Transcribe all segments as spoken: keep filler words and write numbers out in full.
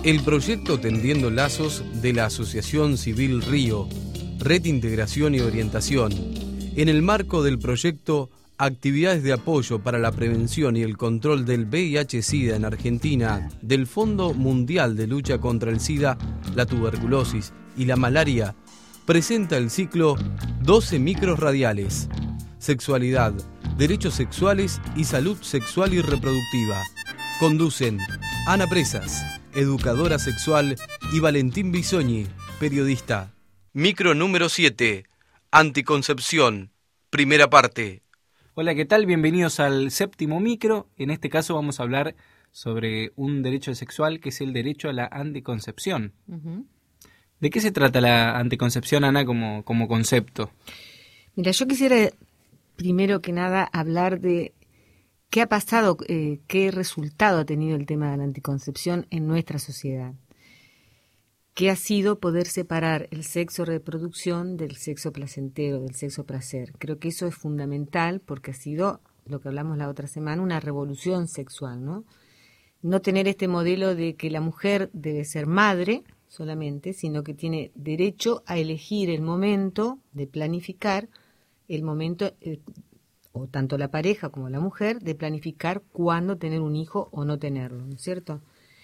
El proyecto Tendiendo Lazos de la Asociación Civil Río, Red Integración y Orientación, en el marco del proyecto Actividades de Apoyo para la Prevención y el Control del V I H SIDA en Argentina, del Fondo Mundial de Lucha contra el SIDA, la tuberculosis y la malaria, presenta el ciclo doce micros radiales, Sexualidad, Derechos Sexuales y Salud Sexual y Reproductiva. Conducen Ana Presas, educadora sexual, y Valentín Bisoñi, periodista. Micro número siete, Anticoncepción, primera parte. Hola, ¿qué tal? Bienvenidos al séptimo micro. En este caso vamos a hablar sobre un derecho sexual que es el derecho a la anticoncepción. Uh-huh. ¿De qué se trata la anticoncepción, Ana, como, como concepto? Mira, yo quisiera primero que nada hablar de qué ha pasado, eh, qué resultado ha tenido el tema de la anticoncepción en nuestra sociedad. ¿Qué ha sido poder separar el sexo reproducción del sexo placentero, del sexo placer? Creo que eso es fundamental porque ha sido, lo que hablamos la otra semana, una revolución sexual, ¿no? No tener este modelo de que la mujer debe ser madre solamente, sino que tiene derecho a elegir el momento de planificar, el momento, eh, o tanto la pareja como la mujer, de planificar cuándo tener un hijo o no tenerlo, ¿no es cierto?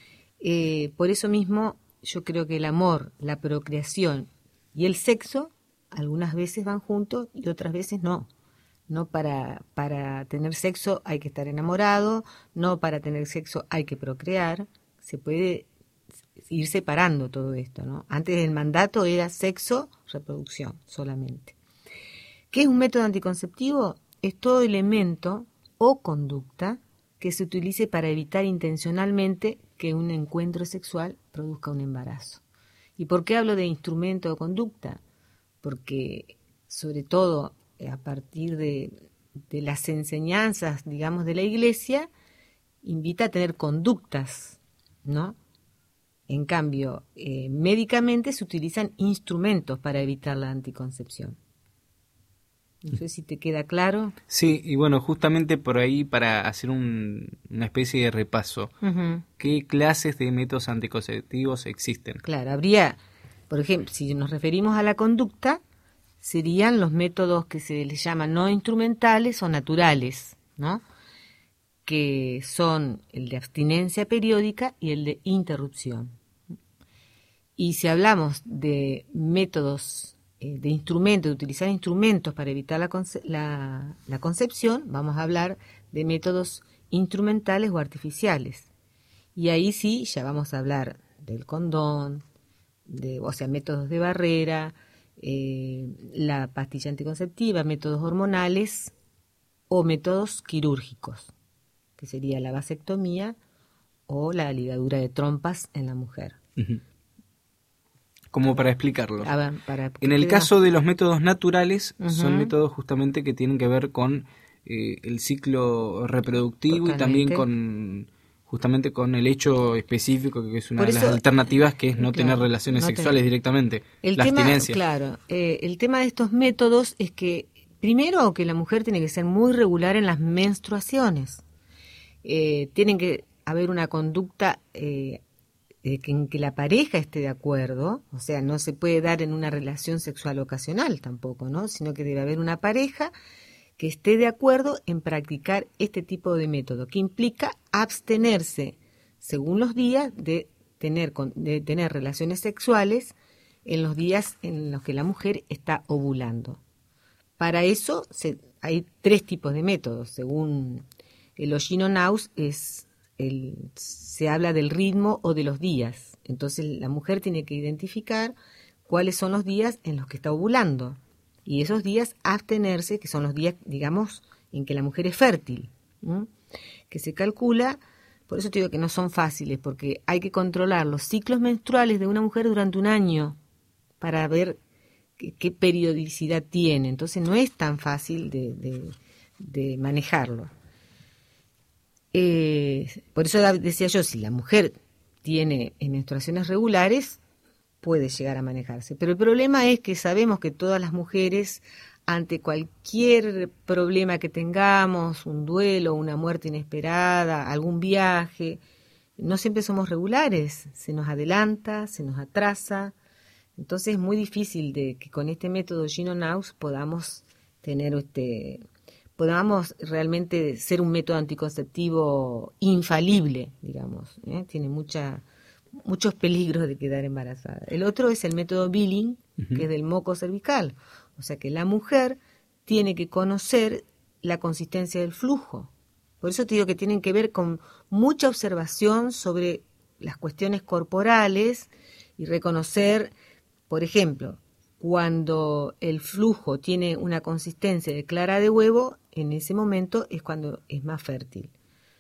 Eh, por eso mismo, yo creo que el amor, la procreación y el sexo algunas veces van juntos y otras veces no. No para, para tener sexo hay que estar enamorado, no para tener sexo hay que procrear. Se puede ir separando todo esto, ¿no? Antes del mandato era sexo, reproducción solamente. ¿Qué es un método anticonceptivo? Es todo elemento o conducta que se utilice para evitar intencionalmente que un encuentro sexual produzca un embarazo. ¿Y por qué hablo de instrumento o conducta? Porque, sobre todo, a partir de, de las enseñanzas, digamos, de la Iglesia, invita a tener conductas, ¿no? En cambio, eh, médicamente se utilizan instrumentos para evitar la anticoncepción. No sé si te queda claro. Sí, y bueno, justamente por ahí para hacer un, una especie de repaso, uh-huh. ¿Qué clases de métodos anticonceptivos existen? Claro, habría, por ejemplo, si nos referimos a la conducta, serían los métodos que se les llaman no instrumentales o naturales, ¿no? Que son el de abstinencia periódica y el de interrupción. Y si hablamos de métodos de instrumentos, de utilizar instrumentos para evitar la, conce- la, la concepción, vamos a hablar de métodos instrumentales o artificiales. Y ahí sí, ya vamos a hablar del condón, de, o sea, métodos de barrera, eh, la pastilla anticonceptiva, métodos hormonales o métodos quirúrgicos, que sería la vasectomía o la ligadura de trompas en la mujer. Uh-huh. Como para explicarlo. A ver, para en el caso más... de los métodos naturales, uh-huh. son métodos justamente que tienen que ver con eh, el ciclo reproductivo. Totalmente. Y también con justamente con el hecho específico, que es una Por de eso, las alternativas, que es no claro, tener relaciones no sexuales tener. directamente, el la tema, abstinencia. Claro, eh, el tema de estos métodos es que, primero, que la mujer tiene que ser muy regular en las menstruaciones. Eh, tienen que haber una conducta eh, en que la pareja esté de acuerdo, o sea, no se puede dar en una relación sexual ocasional tampoco, ¿no? Sino que debe haber una pareja que esté de acuerdo en practicar este tipo de método, que implica abstenerse, según los días, de tener, de tener relaciones sexuales en los días en los que la mujer está ovulando. Para eso se, hay tres tipos de métodos, según el Oshino Naus es El, se habla del ritmo o de los días. Entonces la mujer tiene que identificar cuáles son los días en los que está ovulando. Y esos días abstenerse, que son los días, digamos, en que la mujer es fértil. ¿Mm? Que se calcula, por eso te digo que no son fáciles, porque hay que controlar los ciclos menstruales de una mujer durante un año para ver qué, qué periodicidad tiene. Entonces no es tan fácil de, de, de manejarlo. Eh, por eso decía yo, si la mujer tiene menstruaciones regulares, puede llegar a manejarse. Pero el problema es que sabemos que todas las mujeres, ante cualquier problema que tengamos, un duelo, una muerte inesperada, algún viaje, no siempre somos regulares, se nos adelanta, se nos atrasa. Entonces es muy difícil de que con este método Gino-Naus podamos tener este, podamos realmente ser un método anticonceptivo infalible, digamos, ¿eh? Tiene mucha, muchos peligros de quedar embarazada. El otro es el método Billing, uh-huh. que es del moco cervical. O sea que la mujer tiene que conocer la consistencia del flujo. Por eso te digo que tienen que ver con mucha observación sobre las cuestiones corporales y reconocer, por ejemplo, cuando el flujo tiene una consistencia de clara de huevo, en ese momento es cuando es más fértil.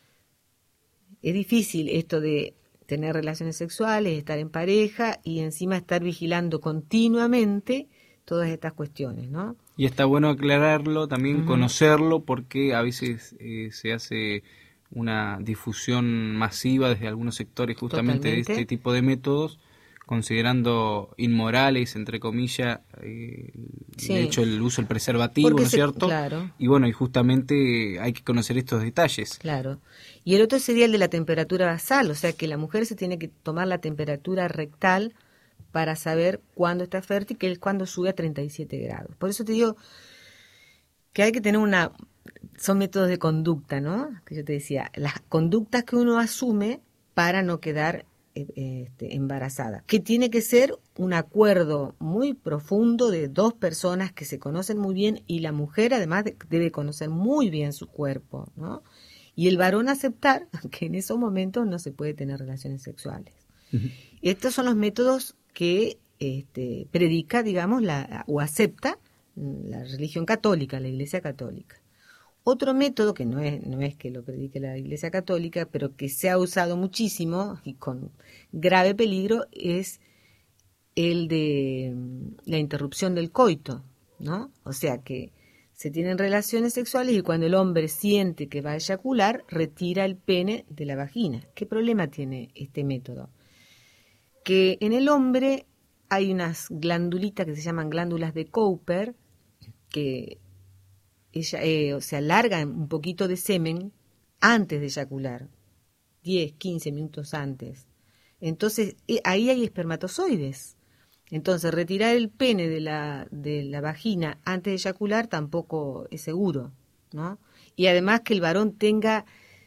Es difícil esto de tener relaciones sexuales, estar en pareja y encima estar vigilando continuamente todas estas cuestiones, ¿no? Y está bueno aclararlo, también uh-huh. conocerlo, porque a veces eh, se hace una difusión masiva desde algunos sectores justamente Totalmente. de este tipo de métodos, considerando inmorales, entre comillas, eh, sí. de hecho el uso del preservativo, porque ¿no es se, cierto? Claro. Y bueno, y justamente hay que conocer estos detalles. Claro. Y el otro sería el de la temperatura basal, o sea que la mujer se tiene que tomar la temperatura rectal para saber cuándo está fértil, que es cuando sube a treinta y siete grados. Por eso te digo que hay que tener una... Son métodos de conducta, ¿no? Que yo te decía, las conductas que uno asume para no quedar eh, este, embarazada. Que tiene que ser un acuerdo muy profundo de dos personas que se conocen muy bien, y la mujer además de, debe conocer muy bien su cuerpo, ¿no? Y el varón aceptar que en esos momentos no se puede tener relaciones sexuales. Uh-huh. Estos son los métodos que este, predica, digamos, la, o acepta la religión católica, la Iglesia Católica. Otro método, que no es, no es que lo predique la Iglesia Católica, pero que se ha usado muchísimo y con grave peligro, es el de la interrupción del coito, ¿no? O sea que se tienen relaciones sexuales y cuando el hombre siente que va a eyacular, retira el pene de la vagina. ¿Qué problema tiene este método? Que en el hombre hay unas glandulitas que se llaman glándulas de Cooper, que ella, eh, o sea, largan un poquito de semen antes de eyacular, diez, quince minutos antes. Entonces, eh, ahí hay espermatozoides. Entonces, retirar el pene de la, de la vagina antes de eyacular tampoco es seguro, ¿no? Y además que el varón tenga...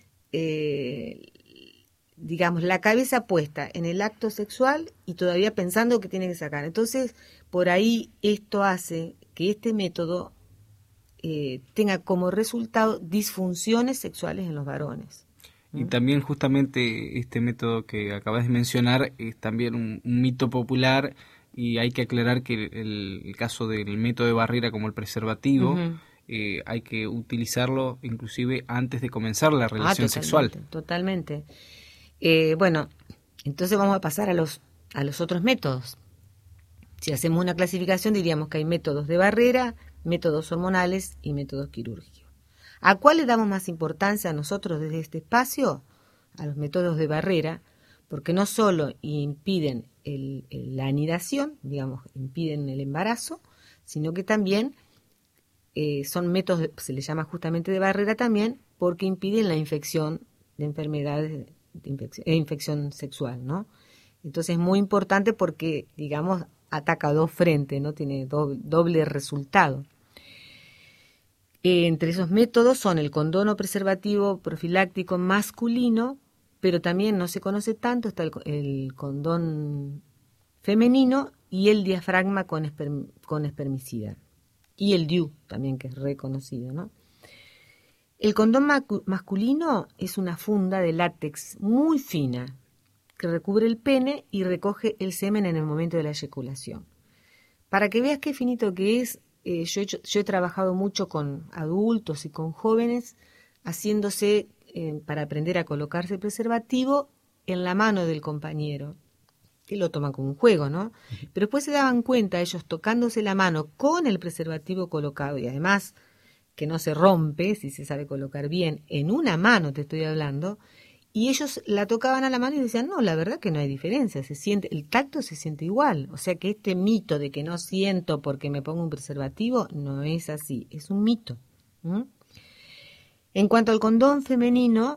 Eh, digamos, la cabeza puesta en el acto sexual y todavía pensando que tiene que sacar. Entonces, por ahí esto hace que este método eh, tenga como resultado disfunciones sexuales en los varones. Y ¿Mm? también justamente este método que acabas de mencionar es también un, un mito popular, y hay que aclarar que el, el caso del método de barrera como el preservativo, uh-huh. eh, hay que utilizarlo inclusive antes de comenzar la relación ah, totalmente, sexual. Totalmente. Eh, bueno, entonces vamos a pasar a los, a los otros métodos. Si hacemos una clasificación, diríamos que hay métodos de barrera, métodos hormonales y métodos quirúrgicos. ¿A cuál le damos más importancia a nosotros desde este espacio? A los métodos de barrera, porque no solo impiden el, el, la anidación, digamos, impiden el embarazo, sino que también eh, son métodos, se les llama justamente de barrera también, porque impiden la infección de enfermedades de infección, de infección sexual, ¿no? Entonces es muy importante porque, digamos, ataca dos frentes, ¿no? Tiene doble, doble resultado. Eh, entre esos métodos son el condón o preservativo profiláctico masculino, pero también no se conoce tanto, está el, el condón femenino y el diafragma con, esperm, con espermicida. Y el D I U también, que es reconocido, ¿no? El condón masculino es una funda de látex muy fina que recubre el pene y recoge el semen en el momento de la eyaculación. Para que veas qué finito que es, eh, yo, he hecho, yo he trabajado mucho con adultos y con jóvenes haciéndose eh, para aprender a colocarse el preservativo en la mano del compañero, que lo toman como un juego, ¿no? Pero después se daban cuenta ellos tocándose la mano con el preservativo colocado y además que no se rompe, si se sabe colocar bien, en una mano te estoy hablando, y ellos la tocaban a la mano y decían, no, la verdad que no hay diferencia, se siente, el tacto se siente igual, o sea que este mito de que no siento porque me pongo un preservativo, no es así, es un mito. ¿Mm? En cuanto al condón femenino,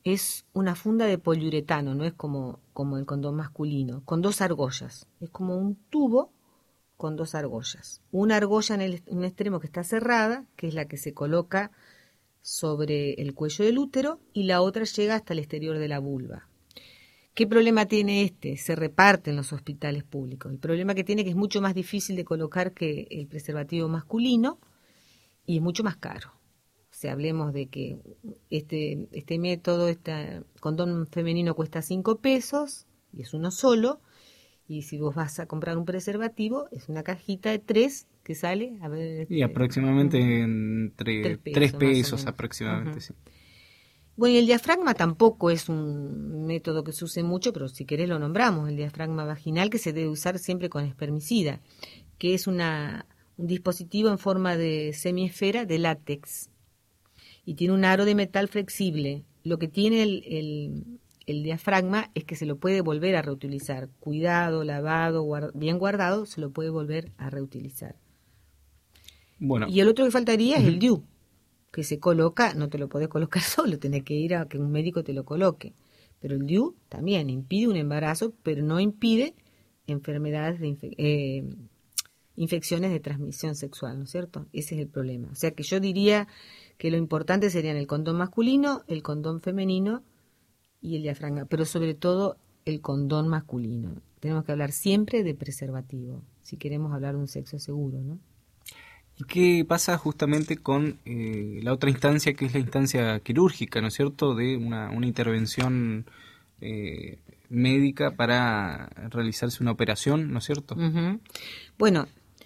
es una funda de poliuretano, no es como, como el condón masculino, con dos argollas. Es como un tubo con dos argollas. Una argolla en el, un extremo que está cerrada, que es la que se coloca sobre el cuello del útero, y la otra llega hasta el exterior de la vulva. ¿Qué problema tiene este? Se reparte en los hospitales públicos. El problema que tiene es que es mucho más difícil de colocar que el preservativo masculino y es mucho más caro. O sea, hablemos de que este, este método, este condón femenino cuesta cinco pesos y es uno solo. Y si vos vas a comprar un preservativo, es una cajita de tres que sale, a ver... Y aproximadamente un, entre tres pesos, tres pesos aproximadamente, uh-huh. sí. Bueno, y el diafragma tampoco es un método que se use mucho, pero si querés lo nombramos, el diafragma vaginal, que se debe usar siempre con espermicida, que es una, un dispositivo en forma de semiesfera de látex y tiene un aro de metal flexible. Lo que tiene el, el, el diafragma es que se lo puede volver a reutilizar. Cuidado, lavado, guard, bien guardado, se lo puede volver a reutilizar. Bueno. Y el otro que faltaría uh-huh. es el D I U, que se coloca, no te lo podés colocar solo, tenés que ir a que un médico te lo coloque. Pero el D I U también impide un embarazo, pero no impide enfermedades de infe- eh, infecciones de transmisión sexual, ¿no es cierto? Ese es el problema. O sea que yo diría que lo importante serían el condón masculino, el condón femenino y el diafragma, pero sobre todo el condón masculino. Tenemos que hablar siempre de preservativo, si queremos hablar de un sexo seguro, ¿no? ¿Y qué pasa justamente con eh, la otra instancia, que es la instancia quirúrgica, ¿no es cierto?, de una, una intervención eh, médica para realizarse una operación, ¿no es cierto? Uh-huh. Bueno,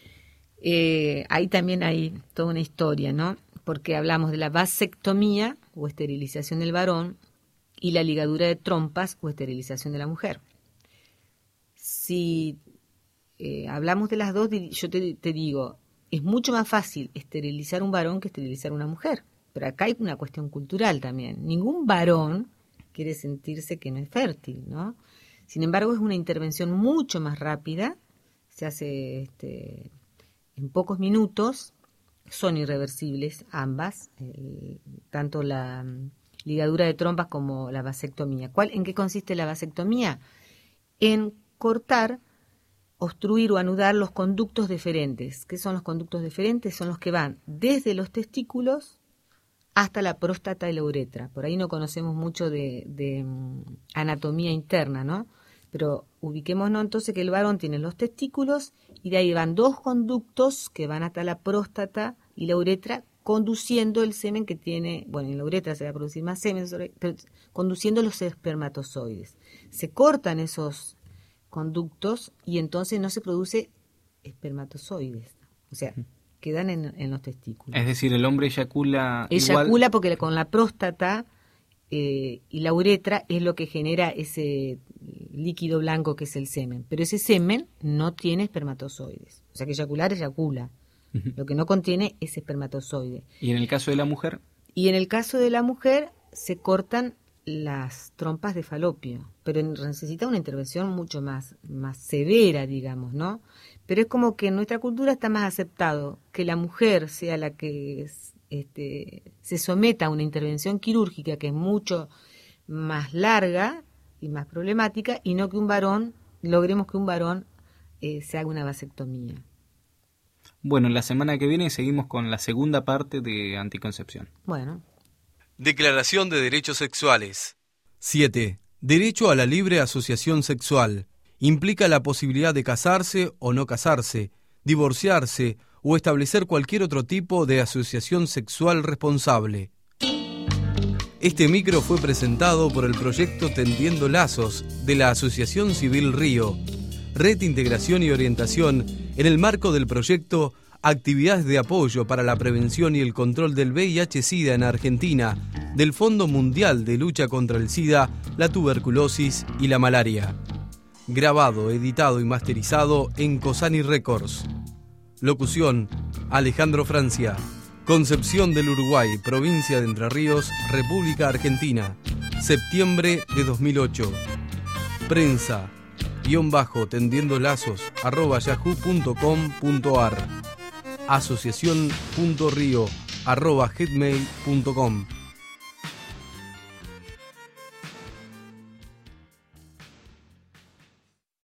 eh, ahí también hay toda una historia, ¿no? Porque hablamos de la vasectomía o esterilización del varón y la ligadura de trompas o esterilización de la mujer. Si eh, hablamos de las dos, yo te, te digo... Es mucho más fácil esterilizar un varón que esterilizar una mujer. Pero acá hay una cuestión cultural también. Ningún varón quiere sentirse que no es fértil, ¿no? Sin embargo, es una intervención mucho más rápida. Se hace este, en pocos minutos. Son irreversibles ambas, eh, tanto la um, ligadura de trompas como la vasectomía. ¿Cuál, ¿En qué consiste la vasectomía? En cortar, obstruir o anudar los conductos deferentes. ¿Qué son los conductos deferentes? Son los que van desde los testículos hasta la próstata y la uretra. Por ahí no conocemos mucho de, de um, anatomía interna, ¿no? Pero ubiquémonos entonces que el varón tiene los testículos y de ahí van dos conductos que van hasta la próstata y la uretra, conduciendo el semen que tiene, bueno, en la uretra se va a producir más semen, pero conduciendo los espermatozoides. Se cortan esos conductos y entonces no se produce espermatozoides, o sea, quedan en, en los testículos. Es decir, el hombre eyacula eyacula igual... porque con la próstata eh, y la uretra es lo que genera ese líquido blanco que es el semen, pero ese semen no tiene espermatozoides, o sea que eyacular eyacula, uh-huh. Lo que no contiene es espermatozoide. ¿Y en el caso de la mujer? Y en el caso de la mujer se cortan las trompas de falopio, pero necesita una intervención mucho más, más severa, digamos, ¿no? Pero es como que en nuestra cultura está más aceptado que la mujer sea la que este, se someta a una intervención quirúrgica que es mucho más larga y más problemática, y no que un varón, logremos que un varón eh, se haga una vasectomía. Bueno, la semana que viene seguimos con la segunda parte de anticoncepción. Bueno. Declaración de Derechos Sexuales. siete. Derecho a la libre asociación sexual. Implica la posibilidad de casarse o no casarse, divorciarse o establecer cualquier otro tipo de asociación sexual responsable. Este micro fue presentado por el proyecto Tendiendo Lazos de la Asociación Civil Río, Red de Integración y Orientación en el marco del proyecto Actividades de apoyo para la prevención y el control del V I H SIDA en Argentina, del Fondo Mundial de Lucha contra el SIDA, la tuberculosis y la malaria. Grabado, editado y masterizado en Cosani Records. Locución, Alejandro Francia. Concepción del Uruguay, provincia de Entre Ríos, República Argentina. Septiembre de dos mil ocho. Prensa, guión bajo, tendiendo lazos, arroba yahoo punto com punto ar. asociación punto río arroba gmail punto com.